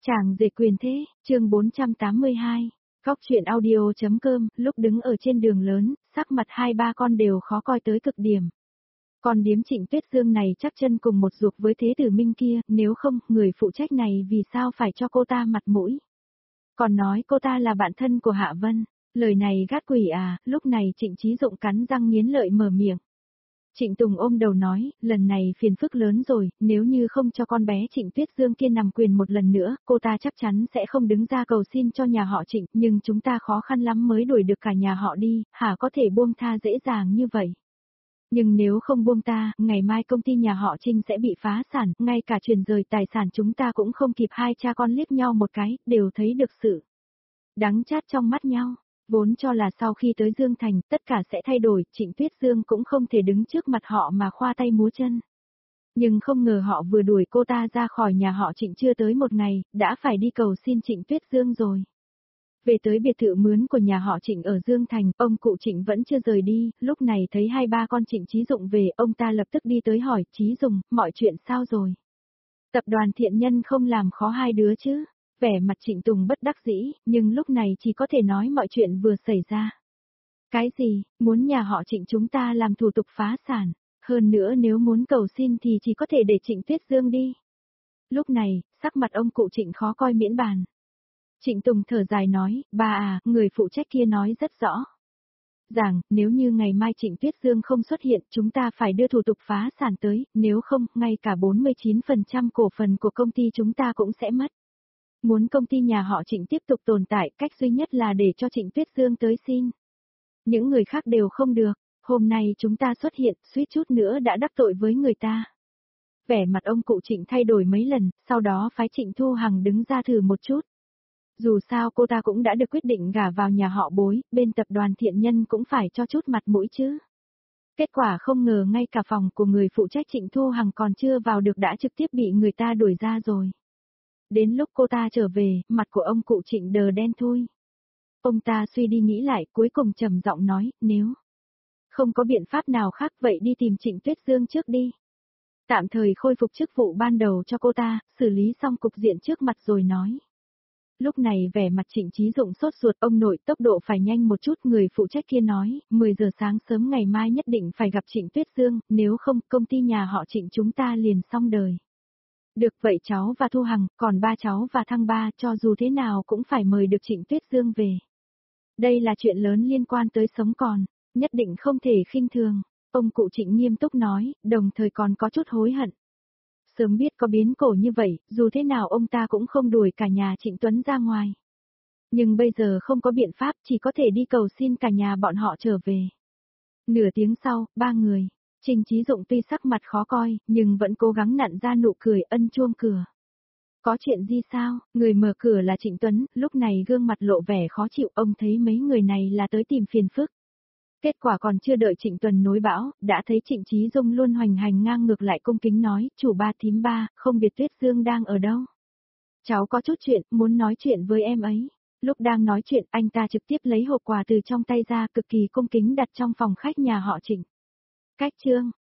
Chàng rể quyền thế, chương 482. Góc truyện audio.com, lúc đứng ở trên đường lớn, sắc mặt hai ba con đều khó coi tới cực điểm. Còn điếm Trịnh Tuyết Dương này chắc chân cùng một ruột với Thế Tử Minh kia, nếu không, người phụ trách này vì sao phải cho cô ta mặt mũi. Còn nói cô ta là bạn thân của Hạ Vân, lời này gắt quỷ à, lúc này Trịnh Chí Dụng cắn răng nghiến lợi mở miệng. Trịnh Tùng ôm đầu nói, lần này phiền phức lớn rồi, nếu như không cho con bé Trịnh Tuyết Dương kia nằm quyền một lần nữa, cô ta chắc chắn sẽ không đứng ra cầu xin cho nhà họ Trịnh, nhưng chúng ta khó khăn lắm mới đuổi được cả nhà họ đi, hả có thể buông tha dễ dàng như vậy. Nhưng nếu không buông ta, ngày mai công ty nhà họ Trinh sẽ bị phá sản, ngay cả chuyển rời tài sản chúng ta cũng không kịp. Hai cha con liếc nhau một cái, đều thấy được sự đắng chát trong mắt nhau. Vốn cho là sau khi tới Dương Thành, tất cả sẽ thay đổi, Trịnh Tuyết Dương cũng không thể đứng trước mặt họ mà khoa tay múa chân. Nhưng không ngờ họ vừa đuổi cô ta ra khỏi nhà họ Trịnh chưa tới một ngày, đã phải đi cầu xin Trịnh Tuyết Dương rồi. Về tới biệt thự mướn của nhà họ Trịnh ở Dương Thành, ông cụ Trịnh vẫn chưa rời đi, lúc này thấy hai ba con Trịnh Chí Dụng về, ông ta lập tức đi tới hỏi, Chí Dụng, mọi chuyện sao rồi? Tập đoàn Thiện Nhân không làm khó hai đứa chứ? Vẻ mặt Trịnh Tùng bất đắc dĩ, nhưng lúc này chỉ có thể nói mọi chuyện vừa xảy ra. Cái gì, muốn nhà họ Trịnh chúng ta làm thủ tục phá sản, hơn nữa nếu muốn cầu xin thì chỉ có thể để Trịnh Tuyết Dương đi. Lúc này, sắc mặt ông cụ Trịnh khó coi miễn bàn. Trịnh Tùng thở dài nói, ba à, người phụ trách kia nói rất rõ. Rằng, nếu như ngày mai Trịnh Tuyết Dương không xuất hiện, chúng ta phải đưa thủ tục phá sản tới, nếu không, ngay cả 49% cổ phần của công ty chúng ta cũng sẽ mất. Muốn công ty nhà họ Trịnh tiếp tục tồn tại, cách duy nhất là để cho Trịnh Tuyết Dương tới xin. Những người khác đều không được, hôm nay chúng ta xuất hiện, suýt chút nữa đã đắc tội với người ta. Vẻ mặt ông cụ Trịnh thay đổi mấy lần, sau đó phái Trịnh Thu Hằng đứng ra thử một chút. Dù sao cô ta cũng đã được quyết định gả vào nhà họ Bối, bên tập đoàn Thiện Nhân cũng phải cho chút mặt mũi chứ. Kết quả không ngờ ngay cả phòng của người phụ trách Trịnh Thu Hằng còn chưa vào được đã trực tiếp bị người ta đuổi ra rồi. Đến lúc cô ta trở về, mặt của ông cụ Trịnh đờ đen thui. Ông ta suy đi nghĩ lại, cuối cùng trầm giọng nói, nếu không có biện pháp nào khác vậy đi tìm Trịnh Tuyết Dương trước đi. Tạm thời khôi phục chức vụ ban đầu cho cô ta, xử lý xong cục diện trước mặt rồi nói. Lúc này vẻ mặt Trịnh Chí Dụng sốt ruột, ông nội tốc độ phải nhanh một chút, người phụ trách kia nói, 10 giờ sáng sớm ngày mai nhất định phải gặp Trịnh Tuyết Dương, nếu không công ty nhà họ Trịnh chúng ta liền xong đời. Được vậy cháu và Thu Hằng, còn ba cháu và Thăng Ba, cho dù thế nào cũng phải mời được Trịnh Tuyết Dương về. Đây là chuyện lớn liên quan tới sống còn, nhất định không thể khinh thường. Ông cụ Trịnh nghiêm túc nói, đồng thời còn có chút hối hận. Sớm biết có biến cổ như vậy, dù thế nào ông ta cũng không đuổi cả nhà Trịnh Tuấn ra ngoài. Nhưng bây giờ không có biện pháp, chỉ có thể đi cầu xin cả nhà bọn họ trở về. Nửa tiếng sau, ba người. Trịnh Chí Dụng tuy sắc mặt khó coi, nhưng vẫn cố gắng nặn ra nụ cười, ân chuông cửa. Có chuyện gì sao? Người mở cửa là Trịnh Tuấn, lúc này gương mặt lộ vẻ khó chịu, ông thấy mấy người này là tới tìm phiền phức. Kết quả còn chưa đợi Trịnh Tuấn nối bão, đã thấy Trịnh Chí Dung luôn hoành hành ngang ngược lại cung kính nói, chủ ba thím ba, không biết Tuyết Dương đang ở đâu. Cháu có chút chuyện, muốn nói chuyện với em ấy. Lúc đang nói chuyện, anh ta trực tiếp lấy hộp quà từ trong tay ra, cực kỳ cung kính đặt trong phòng khách nhà họ Trịnh. Cách chương,